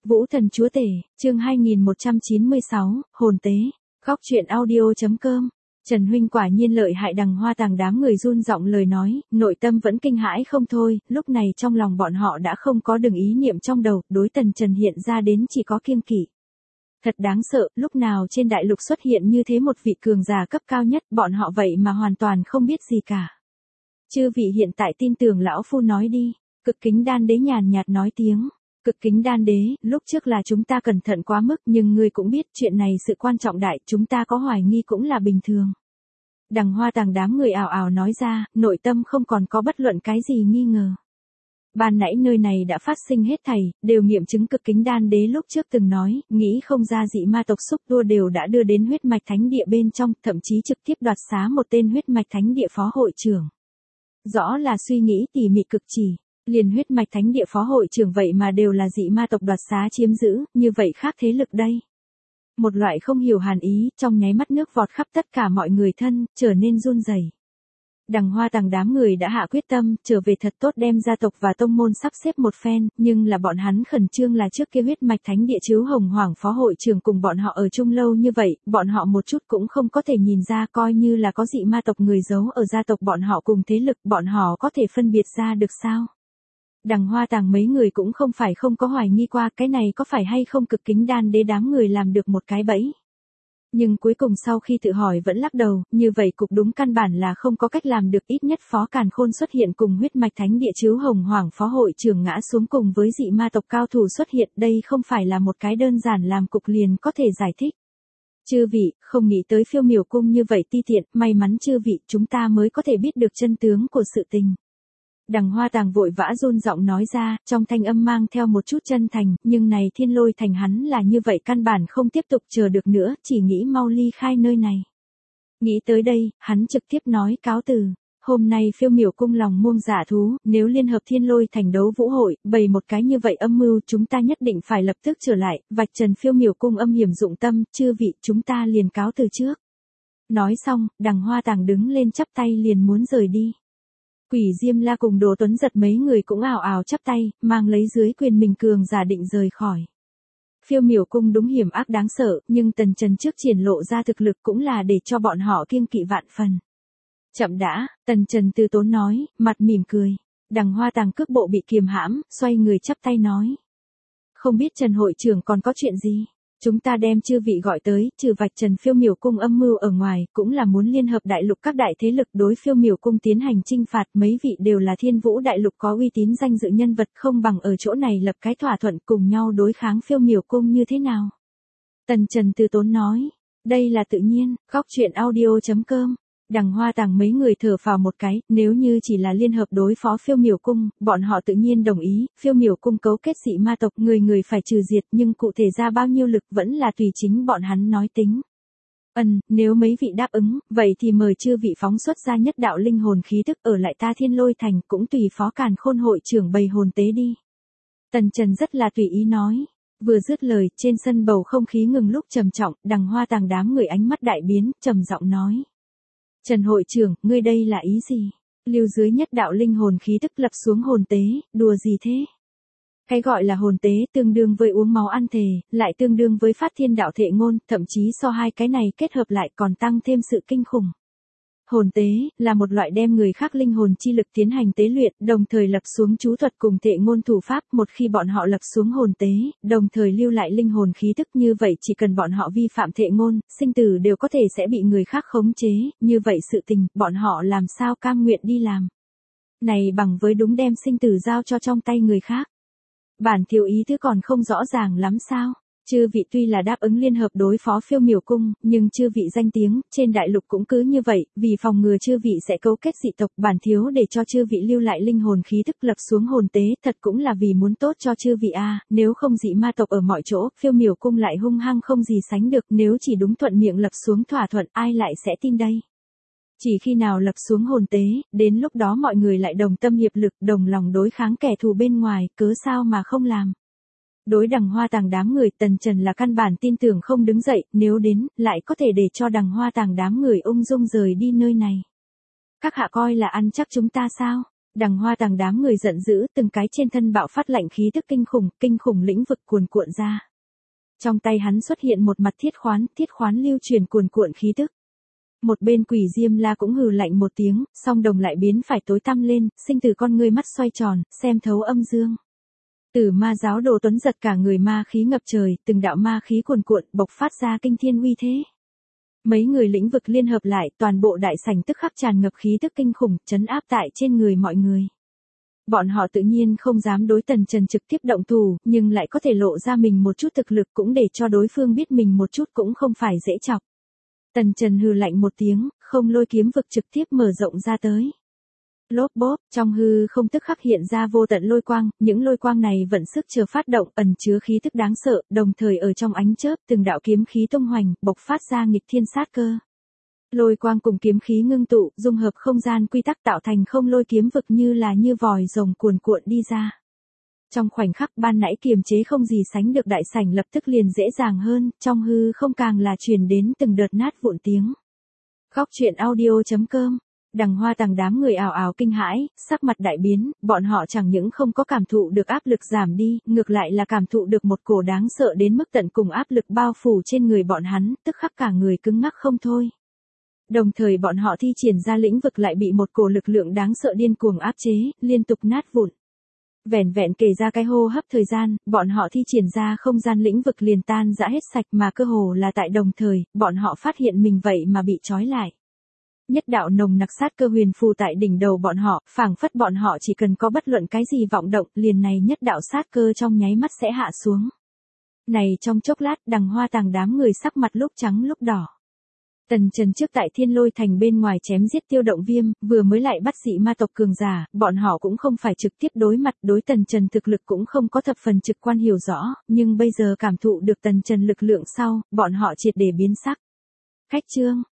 Vũ thần chúa tể, chương 2196, hồn tế, góc truyện audio.com. Trần huynh quả nhiên lợi hại. Đằng Hoa Tàng đám người run giọng lời nói, nội tâm vẫn kinh hãi không thôi, lúc này trong lòng bọn họ đã không có đường ý niệm trong đầu, đối Tần Trần hiện ra đến chỉ có kiêng kỵ. Thật đáng sợ, lúc nào trên đại lục xuất hiện như thế một vị cường giả cấp cao nhất, bọn họ vậy mà hoàn toàn không biết gì cả. Chư vị hiện tại tin tưởng lão phu nói đi, Cực Kính Đan Đế nhàn nhạt nói tiếng. Cực Kính Đan Đế, lúc trước là chúng ta cẩn thận quá mức, nhưng ngươi cũng biết chuyện này sự quan trọng đại, chúng ta có hoài nghi cũng là bình thường. Đằng Hoa Tàng đám người ào ào nói ra, nội tâm không còn có bất luận cái gì nghi ngờ. Ban nãy nơi này đã phát sinh hết thảy, đều nghiệm chứng Cực Kính Đan Đế lúc trước từng nói, nghĩ không ra dị ma tộc xúc tua đều đã đưa đến huyết mạch thánh địa bên trong, thậm chí trực tiếp đoạt xá một tên huyết mạch thánh địa phó hội trưởng. Rõ là suy nghĩ tỉ mỉ cực chỉ. Liền huyết mạch thánh địa phó hội trưởng vậy mà đều là dị ma tộc đoạt xá chiếm giữ, như vậy khác thế lực đây. Một loại không hiểu hàn ý, trong nháy mắt nước vọt khắp tất cả mọi người thân, trở nên run rẩy. Đằng Hoa Tàng đám người đã hạ quyết tâm, trở về thật tốt đem gia tộc và tông môn sắp xếp một phen, nhưng là bọn hắn khẩn trương là trước kia huyết mạch thánh địa chiếu hồng hoàng phó hội trưởng cùng bọn họ ở chung lâu như vậy, bọn họ một chút cũng không có thể nhìn ra, coi như là có dị ma tộc người giấu ở gia tộc bọn họ cùng thế lực, bọn họ có thể phân biệt ra được sao? Đằng Hoa Tàng mấy người cũng không phải không có hoài nghi qua cái này có phải hay không Cực Kính Đan Đế đám người làm được một cái bẫy. Nhưng cuối cùng sau khi tự hỏi vẫn lắc đầu, như vậy cục đúng căn bản là không có cách làm được, ít nhất Phó Càn Khôn xuất hiện cùng huyết mạch thánh địa chiếu hồng hoàng phó hội trưởng ngã xuống cùng với dị ma tộc cao thủ xuất hiện, đây không phải là một cái đơn giản làm cục liền có thể giải thích. Chư vị, không nghĩ tới Phiêu Miểu Cung như vậy ti tiện, may mắn chư vị chúng ta mới có thể biết được chân tướng của sự tình. Đằng Hoa Tàng vội vã run giọng nói ra, trong thanh âm mang theo một chút chân thành, nhưng này Thiên Lôi Thành hắn là như vậy căn bản không tiếp tục chờ được nữa, chỉ nghĩ mau ly khai nơi này. Nghĩ tới đây, hắn trực tiếp nói cáo từ. Hôm nay Phiêu Miểu Cung lòng muông giả thú, nếu liên hợp Thiên Lôi Thành đấu vũ hội, bày một cái như vậy âm mưu, chúng ta nhất định phải lập tức trở lại, vạch trần Phiêu Miểu Cung âm hiểm dụng tâm, chư vị chúng ta liền cáo từ trước. Nói xong, Đằng Hoa Tàng đứng lên chắp tay liền muốn rời đi. Quỷ Diêm La cùng Đồ Tuấn Giật mấy người cũng ào ào chắp tay, mang lấy dưới quyền mình cường giả định rời khỏi. Phiêu Miểu Cung đúng hiểm ác đáng sợ, nhưng Tần Trần trước triển lộ ra thực lực cũng là để cho bọn họ kiêng kỵ vạn phần. Chậm đã, Tần Trần từ tốn nói, mặt mỉm cười. Đằng Hoa Tàng cước bộ bị kiềm hãm, xoay người chắp tay nói. Không biết Trần hội trưởng còn có chuyện gì? Chúng ta đem chư vị gọi tới, trừ vạch trần Phiêu Miểu Cung âm mưu ở ngoài, cũng là muốn liên hợp đại lục các đại thế lực đối Phiêu Miểu Cung tiến hành chinh phạt, mấy vị đều là Thiên Vũ đại lục có uy tín danh dự nhân vật, không bằng ở chỗ này lập cái thỏa thuận cùng nhau đối kháng Phiêu Miểu Cung như thế nào? Tần Trần từ tốn nói, đây là tự nhiên, góc truyện audio.com. Đằng Hoa Tàng mấy người thở phào một cái, nếu như chỉ là liên hợp đối phó Phiêu Miểu Cung, bọn họ tự nhiên đồng ý, Phiêu Miểu Cung cấu kết dị ma tộc, người người phải trừ diệt, nhưng cụ thể ra bao nhiêu lực vẫn là tùy chính bọn hắn nói tính. Nếu mấy vị đáp ứng, vậy thì mời chư vị phóng xuất ra nhất đạo linh hồn khí tức ở lại ta Thiên Lôi Thành, cũng tùy Phó Càn Khôn hội trưởng bày hồn tế đi. Tần Trần rất là tùy ý nói. Vừa dứt lời, trên sân bầu không khí ngừng lúc trầm trọng, Đằng Hoa Tàng đám người ánh mắt đại biến, trầm giọng nói. Trần hội trưởng, ngươi đây là ý gì? Lưu dưới nhất đạo linh hồn khí tức lập xuống hồn tế, đùa gì thế? Cái gọi là hồn tế tương đương với uống máu ăn thề, lại tương đương với phát thiên đạo thệ ngôn, thậm chí so hai cái này kết hợp lại còn tăng thêm sự kinh khủng. Hồn tế là một loại đem người khác linh hồn chi lực tiến hành tế luyện, đồng thời lập xuống chú thuật cùng thệ ngôn thủ pháp, một khi bọn họ lập xuống hồn tế, đồng thời lưu lại linh hồn khí tức, như vậy chỉ cần bọn họ vi phạm thệ ngôn, sinh tử đều có thể sẽ bị người khác khống chế, như vậy sự tình, bọn họ làm sao cam nguyện đi làm. Này bằng với đúng đem sinh tử giao cho trong tay người khác. Bản thiếu ý thứ còn không rõ ràng lắm sao? Chư vị tuy là đáp ứng liên hợp đối phó Phiêu Miểu Cung, nhưng chư vị danh tiếng, trên đại lục cũng cứ như vậy, vì phòng ngừa chư vị sẽ cấu kết dị tộc, bản thiếu để cho chư vị lưu lại linh hồn khí tức lập xuống hồn tế, thật cũng là vì muốn tốt cho chư vị a, nếu không dị ma tộc ở mọi chỗ, Phiêu Miểu Cung lại hung hăng không gì sánh được, nếu chỉ đúng thuận miệng lập xuống thỏa thuận, ai lại sẽ tin đây? Chỉ khi nào lập xuống hồn tế, đến lúc đó mọi người lại đồng tâm hiệp lực, đồng lòng đối kháng kẻ thù bên ngoài, cớ sao mà không làm? Đối Đằng Hoa Tàng đám người, Tần Trần là căn bản tin tưởng không đứng dậy, nếu đến, lại có thể để cho Đằng Hoa Tàng đám người ung dung rời đi nơi này. Các hạ coi là ăn chắc chúng ta sao? Đằng Hoa Tàng đám người giận dữ, từng cái trên thân bạo phát lạnh khí tức kinh khủng lĩnh vực cuồn cuộn ra. Trong tay hắn xuất hiện một mặt thiết khoán lưu truyền cuồn cuộn khí tức. Một bên Quỷ Diêm La cũng hừ lạnh một tiếng, song đồng lại biến phải tối tăm lên, sinh từ con ngươi mắt xoay tròn, xem thấu âm dương. Tử Ma giáo đồ Tuấn giật cả người ma khí ngập trời, từng đạo ma khí cuồn cuộn bộc phát ra kinh thiên uy thế. Mấy người lĩnh vực liên hợp lại, toàn bộ đại sảnh tức khắc tràn ngập khí tức kinh khủng, trấn áp tại trên người mọi người. Bọn họ tự nhiên không dám đối Tần Trần trực tiếp động thủ, nhưng lại có thể lộ ra mình một chút thực lực cũng để cho đối phương biết mình một chút cũng không phải dễ chọc. Tần Trần hừ lạnh một tiếng, không lôi kiếm vực trực tiếp mở rộng ra tới. Lốp bốp, trong hư không tức khắc hiện ra vô tận lôi quang, những lôi quang này vận sức chờ phát động, ẩn chứa khí tức đáng sợ, đồng thời ở trong ánh chớp, từng đạo kiếm khí tung hoành, bộc phát ra nghịch thiên sát cơ. Lôi quang cùng kiếm khí ngưng tụ, dung hợp không gian quy tắc tạo thành không lôi kiếm vực như vòi rồng cuồn cuộn đi ra. Trong khoảnh khắc ban nãy kiềm chế không gì sánh được đại sảnh lập tức liền dễ dàng hơn, trong hư không càng là truyền đến từng đợt nát vụn tiếng. Góc truyện audio.com. Đằng Hoa Tàng đám người ào ào kinh hãi, sắc mặt đại biến, bọn họ chẳng những không có cảm thụ được áp lực giảm đi, ngược lại là cảm thụ được một cổ đáng sợ đến mức tận cùng áp lực bao phủ trên người bọn hắn, tức khắc cả người cứng ngắc không thôi. Đồng thời bọn họ thi triển ra lĩnh vực lại bị một cổ lực lượng đáng sợ điên cuồng áp chế, liên tục nát vụn. Vẻn vẹn kể ra cái hô hấp thời gian, bọn họ thi triển ra không gian lĩnh vực liền tan rã hết sạch mà cơ hồ là tại đồng thời, bọn họ phát hiện mình vậy mà bị trói lại. Nhất đạo nồng nặc sát cơ huyền phù tại đỉnh đầu bọn họ, phảng phất bọn họ chỉ cần có bất luận cái gì vọng động, liền này nhất đạo sát cơ trong nháy mắt sẽ hạ xuống. Này trong chốc lát, Đằng Hoa Tàng đám người sắc mặt lúc trắng lúc đỏ. Tần Trần trước tại Thiên Lôi Thành bên ngoài chém giết Tiêu Động Viêm, vừa mới lại bắt dị ma tộc cường giả, bọn họ cũng không phải trực tiếp đối mặt, đối Tần Trần thực lực cũng không có thập phần trực quan hiểu rõ, nhưng bây giờ cảm thụ được Tần Trần lực lượng sau, bọn họ triệt để biến sắc. Khách chương